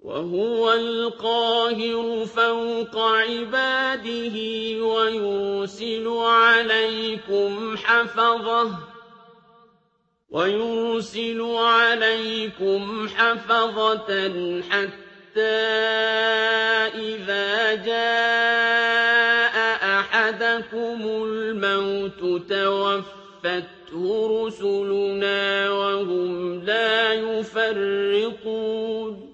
وَهُوَ الْقَاهِرُ فَوْقَ عِبَادِهِ وَيُرْسِلُ عَلَيْكُمْ حَفَظَةً حَتَّىٰ إِذَا جَاءَ أَحَدَكُمُ الْمَوْتُ تَوَفَّتْهُ رُسُلُنَا وَهُمْ لَا يُفَرِّطُونَ